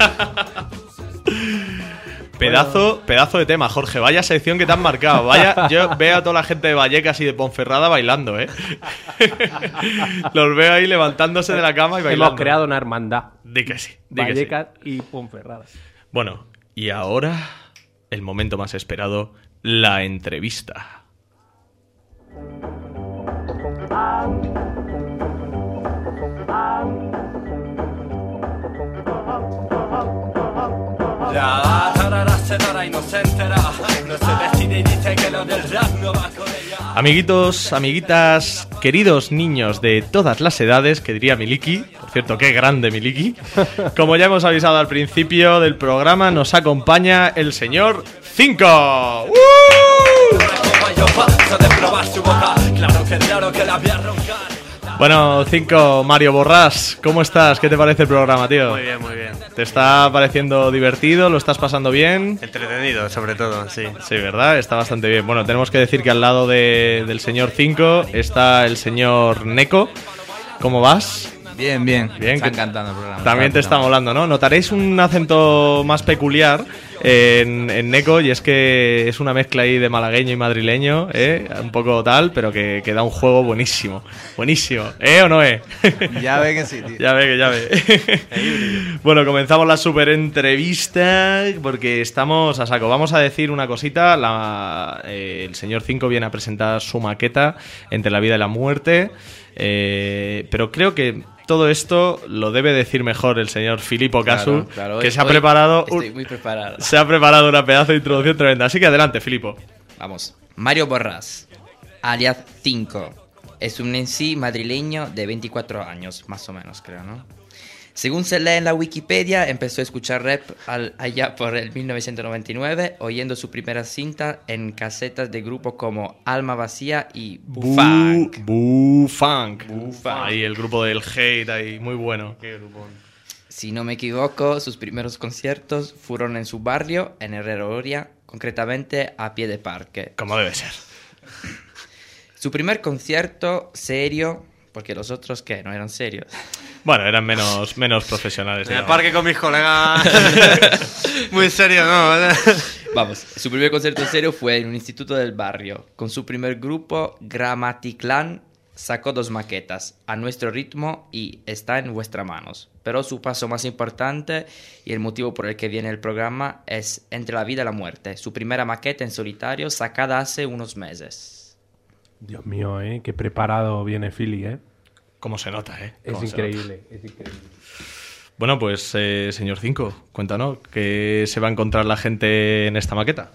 Pedazo, pedazo de tema, Jorge. Vaya sección que te han marcado. Vaya, yo veo a toda la gente de Vallecas y de Ponferrada bailando, ¿eh? Los veo ahí levantándose de la cama y bailando. Hemos creado una hermandad. Di que sí. Di que Vallecas sí. y Ponferrada. Bueno, y ahora el momento más esperado, la entrevista. La tarara se dará y no se entera. No se decide y dice que lo del rap no va con ella. Amiguitos, amiguitas, queridos niños de todas las edades, que diría Miliki. Por cierto, qué grande Miliki. Como ya hemos avisado al principio del programa, nos acompaña el señor Cinco. ¡Uh! Bueno, Cinco, Mario Borrás, ¿cómo estás? ¿Qué te parece el programa, tío? Muy bien, muy bien. ¿Te está pareciendo divertido? ¿Lo estás pasando bien? Entretenido, sobre todo, sí. Sí, ¿verdad? Está bastante bien. Bueno, tenemos que decir que al lado de, del señor Cinco está el señor Neko. ¿Cómo vas? Bien, bien. Bien, está que- encantando el programa. También te está molando, ¿no? Notaréis un acento más peculiar en, en Neko, y es que es una mezcla ahí de malagueño y madrileño, ¿eh? Un poco tal, pero que, que da un juego buenísimo. Buenísimo. ¿Eh o no es? Ya ve que sí, tío. Ya ve que ya ve. Bueno, comenzamos la super entrevista porque estamos a saco. Vamos a decir una cosita. La, eh, el señor Cinco viene a presentar su maqueta Entre la vida y la muerte. Eh, pero creo que todo esto lo debe decir mejor el señor Filippo Casu, Claro, claro, que hoy- se ha hoy preparado estoy un- muy preparado. se ha preparado una pedazo de introducción tremenda. Así que adelante, Filippo. Vamos. Mario Borrás, alias cinco, es un M C madrileño de veinticuatro años, más o menos, creo, ¿no? Según se lee en la Wikipedia, empezó a escuchar rap al- allá por el mil novecientos noventa y nueve, oyendo su primera cinta en casetas de grupos como Alma Vacía y Bufang. Bu Funk. Ahí el grupo del hate, ahí, muy bueno. Si no me equivoco, sus primeros conciertos fueron en su barrio, en Herrera Oria, concretamente a pie de parque. Como debe ser. Su primer concierto serio, porque los otros, ¿qué? No eran serios. Bueno, eran menos, menos profesionales. En el digamos. parque con mis colegas. Muy serio, ¿no? Vamos, su primer concierto serio fue en un instituto del barrio. Con su primer grupo, Gramaticlan, sacó dos maquetas, A Nuestro Ritmo y Está en Vuestras Manos. Pero su paso más importante y el motivo por el que viene el programa es Entre la vida y la muerte, su primera maqueta en solitario sacada hace unos meses. Dios mío, ¿eh? Qué preparado viene Philly, ¿eh? Cómo se nota, ¿eh? Es Cómo se increíble, es increíble. Bueno, pues, eh, señor Cinco, cuéntanos, ¿qué se va a encontrar la gente en esta maqueta?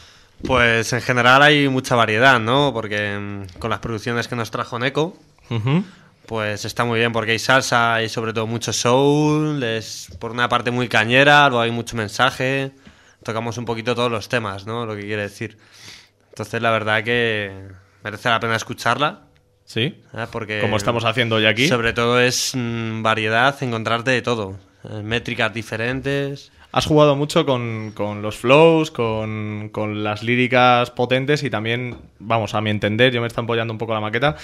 Pues en general hay mucha variedad, ¿no? Porque mm, con las producciones que nos trajo Neko, Ujú. pues está muy bien porque hay salsa, hay sobre todo mucho soul, es por una parte muy cañera, luego hay mucho mensaje, tocamos un poquito todos los temas, ¿no? Lo que quiere decir. Entonces la verdad que merece la pena escucharla. Sí, ¿eh? Porque como estamos haciendo hoy aquí. Sobre todo es mm, variedad, encontrarte de todo, eh, métricas diferentes. Has jugado mucho con, con los flows, con, con las líricas potentes y también, vamos, a mi entender, yo me está empollando un poco la maqueta,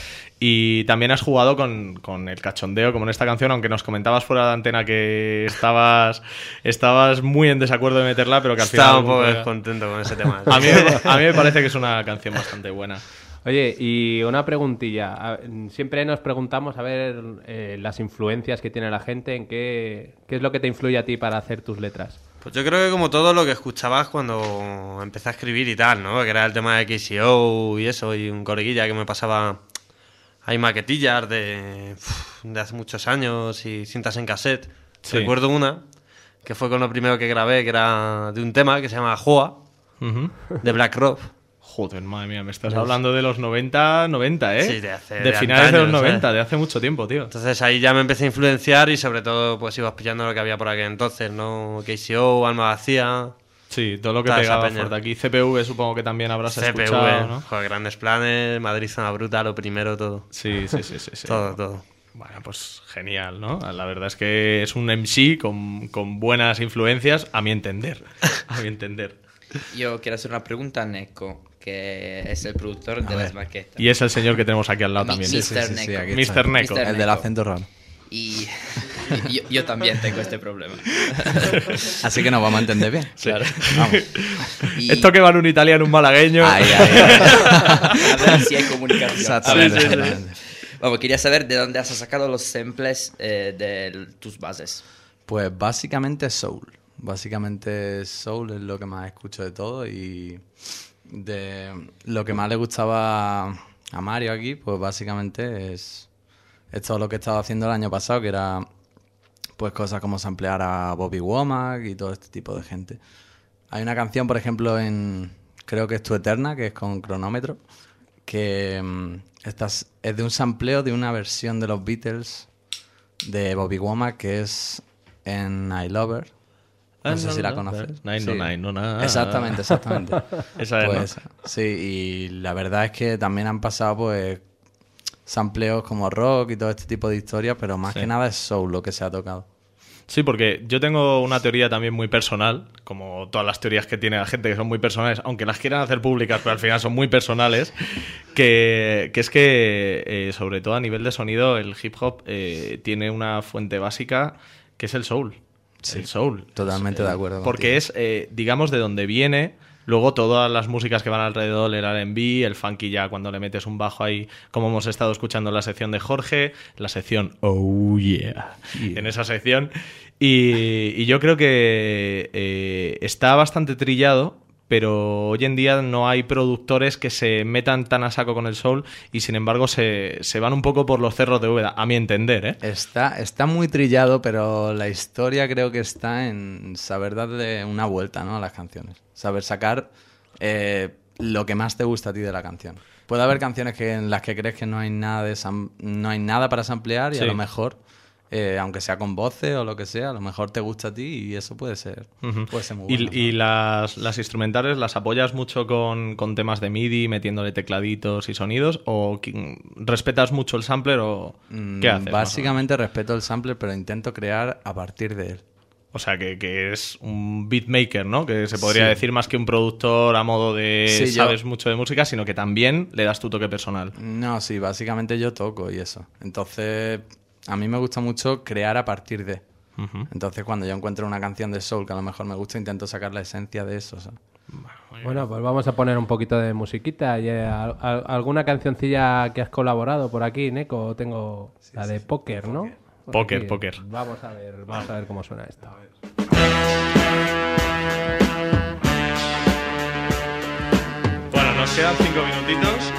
y también has jugado con, con el cachondeo, como en esta canción, aunque nos comentabas fuera de antena que estabas estabas muy en desacuerdo de meterla, pero que al final... Estaba un poco pues, descontento con ese tema. A mí, me- a mí me parece que es una canción bastante buena. Oye, y una preguntilla. A- Siempre nos preguntamos a ver eh, las influencias que tiene la gente, en qué, qué es lo que te influye a ti para hacer tus letras. Pues yo creo que como todo lo que escuchabas cuando empecé a escribir y tal, ¿no? Que era el tema de K C O y eso, y un coleguilla que me pasaba... Hay maquetillas de, de hace muchos años y cintas en cassette. Sí. Recuerdo una, que fue con lo primero que grabé, que era de un tema que se llama Joa, Ujú. de Black Rob. Joder, madre mía, me estás Uf. hablando de los noventa, noventa, ¿eh? Sí, de hace- De de finales de los antaño, noventa, ¿sabes? de hace mucho tiempo, tío. Entonces ahí ya me empecé a influenciar y sobre todo pues ibas pillando lo que había por aquel entonces, ¿no? K C O, Alma Vacía... Sí, todo lo que Toda esa pegaba peña. fuerte aquí. C P V supongo que también habrás C P V, escuchado, ¿no? joder, Grandes Planes, Madrid Zona Bruta, lo primero, todo. Sí, sí, sí, sí, sí. Todo, todo. Bueno, pues genial, ¿no? La verdad es que es un M C con, con buenas influencias, a mi entender. A mi entender. Yo quiero hacer una pregunta a Neko, que es el productor de las maquetas. Y es el señor que tenemos aquí al lado Mi- también. mister Neko. aquí mister está. Neko. mister El del acento raro. Y y yo, yo también tengo este problema. Así que nos vamos a entender bien. Claro. Vamos. Y- Esto que va en un italiano, un malagueño. Ahí, ahí, ahí. A ver si hay comunicación. Exactamente. Sí, sí, sí. exactamente. Vamos, quería saber de dónde has sacado los samples eh, de tus bases. Pues básicamente soul. Básicamente soul es lo que más escucho de todo y de lo que más le gustaba a Mario aquí, pues básicamente es, es todo lo que estaba haciendo el año pasado, que era pues cosas como samplear a Bobby Womack y todo este tipo de gente. Hay una canción, por ejemplo, en creo que es Tu Eterna, que es con cronómetro, que mm, esta es es de un sampleo de una versión de los Beatles de Bobby Womack, que es en I Love Her. No Ah, sé no, si la no, conoces. Nine, no, Sí. nine, no, nada. Exactamente, exactamente. Esa es, ¿no? Pues, sí, y la verdad es que también han pasado pues sampleos como rock y todo este tipo de historias, pero más Sí. que nada es soul lo que se ha tocado. Sí, porque yo tengo una teoría también muy personal, como todas las teorías que tiene la gente que son muy personales, aunque las quieran hacer públicas, pero al final son muy personales, que, que es que, eh, sobre todo a nivel de sonido, el hip hop eh, tiene una fuente básica que es el soul. Sí, el soul. totalmente Es, eh, de acuerdo Porque contigo. es, eh, digamos, de donde viene. Luego todas las músicas que van alrededor, el R and B, el funky ya cuando le metes un bajo ahí, como hemos estado escuchando en la sección de Jorge, la sección Oh Yeah, yeah. en esa sección. Y, y yo creo que eh, está bastante trillado, pero hoy en día no hay productores que se metan tan a saco con el soul y sin embargo se, se van un poco por los cerros de Úbeda, a mi entender, ¿eh? Está, está muy trillado, pero la historia creo que está en saber darle una vuelta, ¿no?, a las canciones. Saber sacar eh, lo que más te gusta a ti de la canción. Puede haber canciones que, en las que crees que no hay nada, de sam- no hay nada para samplear y Sí. a lo mejor, eh, aunque sea con voces o lo que sea, a lo mejor te gusta a ti y eso puede ser, Ujú. puede ser muy bueno. Y, y las, las instrumentales las apoyas mucho con, con temas de M I D I, metiéndole tecladitos y sonidos, o qui- respetas mucho el sampler o Mm, qué haces? Básicamente respeto el sampler, pero intento crear a partir de él. O sea, que, que es un beatmaker, ¿no? Que se podría Sí. decir más que un productor a modo de Sí, yo- sabes mucho de música, sino que también le das tu toque personal. No, sí, básicamente yo toco y eso. Entonces, a mí me gusta mucho crear a partir de. Ujú. Entonces, cuando yo encuentro una canción de soul que a lo mejor me gusta, intento sacar la esencia de eso, ¿sabes? Bueno, pues vamos a poner un poquito de musiquita. Y, eh, al- al- ¿Alguna cancioncilla que has colaborado por aquí, Neko? Tengo la de Póker, ¿no? Por Póker, aquí. póker. Vamos a ver, vamos a ver cómo suena esto. Bueno, nos quedan cinco minutitos.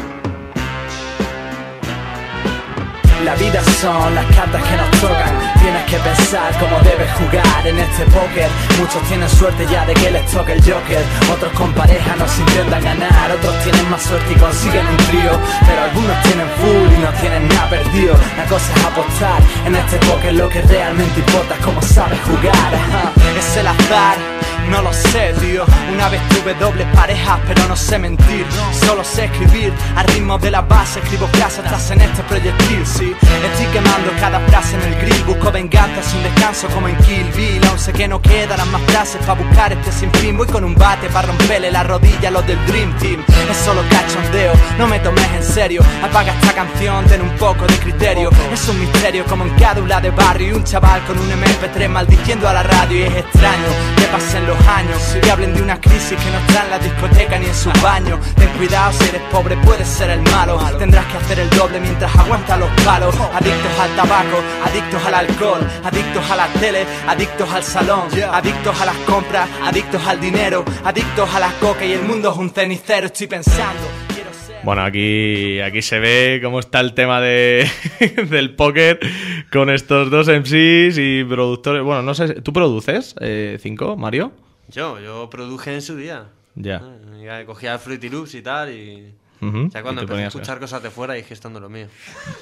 La vida son las cartas que nos tocan. Tienes que pensar cómo debes jugar en este póker. Muchos tienen suerte ya de que les toque el Joker. Otros con pareja nos intentan ganar. Otros tienen más suerte y consiguen un trío. Pero algunos tienen full y no tienen nada perdido. La cosa es apostar en este póker. Lo que realmente importa es cómo sabes jugar. Ajá. Es el azar. No lo sé, tío. Una vez tuve dobles parejas, pero no sé mentir. Solo sé escribir al ritmo de la base. Escribo frases atrás en este proyectil, sí. Estoy quemando cada frase en el grill. Busco venganza sin descanso como en Kill Bill. Aún sé que no quedarán más frases para buscar este sinfín. Voy con un bate para romperle la rodilla a los del Dream Team. Es solo cachondeo, no me tomes en serio. Apaga esta canción, ten un poco de criterio. Es un misterio como en cada aula de barrio. Y un chaval con un eme pe tres maldiciendo a la radio. Y es extraño que pasen los años y hablen de una crisis que no está en la discoteca ni en su baño. Ten cuidado, si eres pobre puedes ser el malo. Tendrás que hacer el doble mientras aguantas los palos. Adictos al tabaco, adictos al alcohol, adictos a la tele, adictos al salón, adictos a las compras, adictos al dinero, adictos a la coca y el mundo es un cenicero. Estoy pensando, quiero ser... Bueno, aquí, aquí se ve cómo está el tema de, del póker con estos dos eme ces y productores. Bueno, no sé, ¿tú produces, eh, Cinco, Mario? Yo, yo produje en su día. Ya. Ya cogía Fruity Loops y tal y... Ujú, Ya cuando y te empecé a ponías escuchar cosas de fuera dije, esto no es lo mío.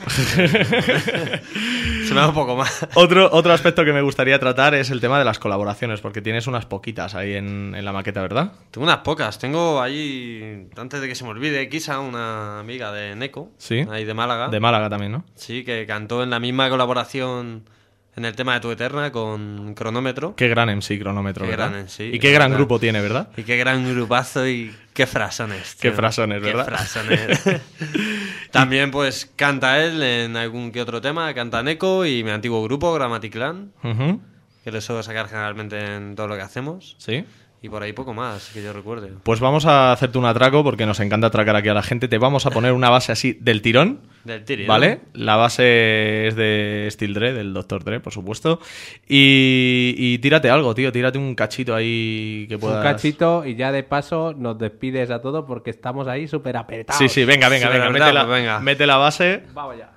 Se me da un poco más. Otro, otro aspecto que me gustaría tratar es el tema de las colaboraciones, porque tienes unas poquitas ahí en, en la maqueta, ¿verdad? Tengo unas pocas. Tengo ahí, antes de que se me olvide, Kisa, una amiga de Neko. Sí. Ahí de Málaga. De Málaga también, ¿no? Sí, que cantó en la misma colaboración en el tema de Tu Eterna con Cronómetro. Qué gran eme ce Cronómetro, Qué ¿verdad? gran eme ce, y qué gran ¿verdad? grupo tiene, ¿verdad? Y qué gran grupazo y qué frasones. Qué tío. frasones, ¿verdad? Qué frasones. También pues canta él en algún que otro tema, canta Neko y mi antiguo grupo, Gramaticlan, Ujú. que lo suelo sacar generalmente en todo lo que hacemos. Sí. Y por ahí poco más, que yo recuerde. Pues vamos a hacerte un atraco porque nos encanta atracar aquí a la gente. Te vamos a poner una base así del tirón. Del tirón. ¿Vale? La base es de Steel Dre, del doctor Dre, por supuesto. Y, y tírate algo, tío. Tírate un cachito ahí que puedas... Un cachito y ya de paso nos despides a todos porque estamos ahí súper apretados. Sí, sí, venga, venga, Sí, venga. la Mete verdad, la, pues venga. mete la base. Vamos ya.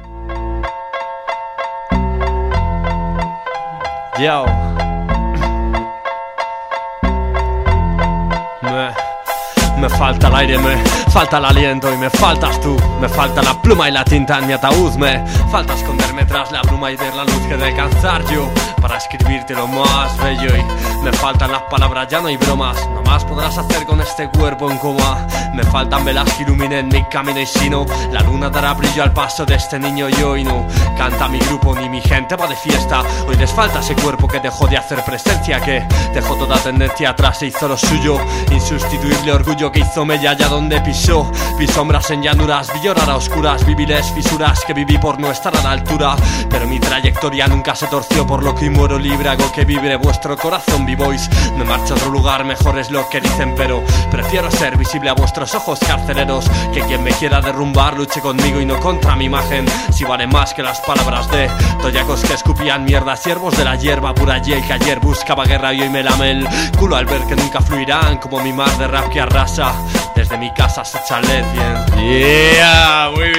Yo. Me, me falta el aire, me falta el aliento y me faltas tú. Me falta la pluma y la tinta en mi ataúd. Me falta esconderme tras la bruma y ver la luz que de alcanzar yo para escribirte lo más bello. Y me faltan las palabras, ya no hay bromas. No más podrás hacer con este cuerpo en coma. Me faltan velas que iluminen mi camino y si no, la luna dará brillo al paso de este niño y hoy no canta mi grupo ni mi gente va de fiesta. Hoy les falta ese cuerpo que dejó de hacer presencia, que dejó toda tendencia atrás e hizo lo suyo. Insustituible orgullo que hizo mella allá donde pisó. Vi sombras en llanuras, vi llorar a oscuras, vi viles fisuras que viví por no estar a la altura. Pero mi trayectoria nunca se torció, por lo que hoy muero libre, hago que vibre vuestro corazón, B-boys. Me marcho a otro lugar, mejor es lo que dicen, pero prefiero ser visible a vuestros ojos carceleros. Que quien me quiera derrumbar luche conmigo y no contra mi imagen. Si vale más que las palabras de toyacos que escupían mierda, siervos de la hierba pura y que ayer buscaba guerra y hoy me lame el culo al ver que nunca fluirán como mi mar de rap que arrasa desde mi casa se chalet bien. Yeah, muy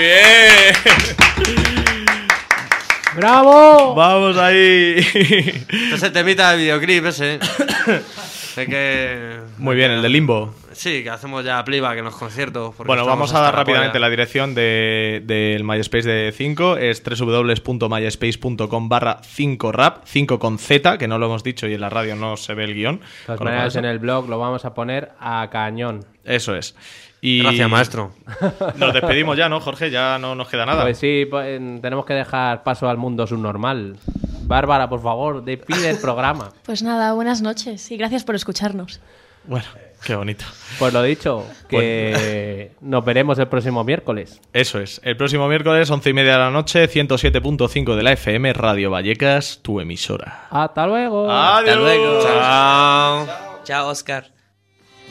bien. ¡Bravo! Vamos ahí. Ese temita de videoclip ese. Sé que... Muy bien, el de Limbo. Sí, que hacemos ya playback en los conciertos. Bueno, vamos a dar rápidamente la dirección del de, de MySpace de cinco. Es doble u doble u doble u punto myspace punto com barra cinco rap, cinco con Z, que no lo hemos dicho y en la radio no se ve el guión. De todas maneras, en el blog lo vamos a poner a cañón. Eso es. Y gracias, maestro. Nos despedimos ya, ¿no, Jorge? Ya no nos queda nada. Pues sí, pues, tenemos que dejar paso al mundo subnormal. Bárbara, por favor, despide el programa. Pues nada, buenas noches y gracias por escucharnos. Bueno, qué bonito. Pues lo dicho, que bueno, nos veremos el próximo miércoles. Eso es, el próximo miércoles, once y media de la noche, ciento siete punto cinco de la F M, Radio Vallecas, tu emisora. Hasta luego. Adiós. Hasta luego. Chao. Chao, Oscar.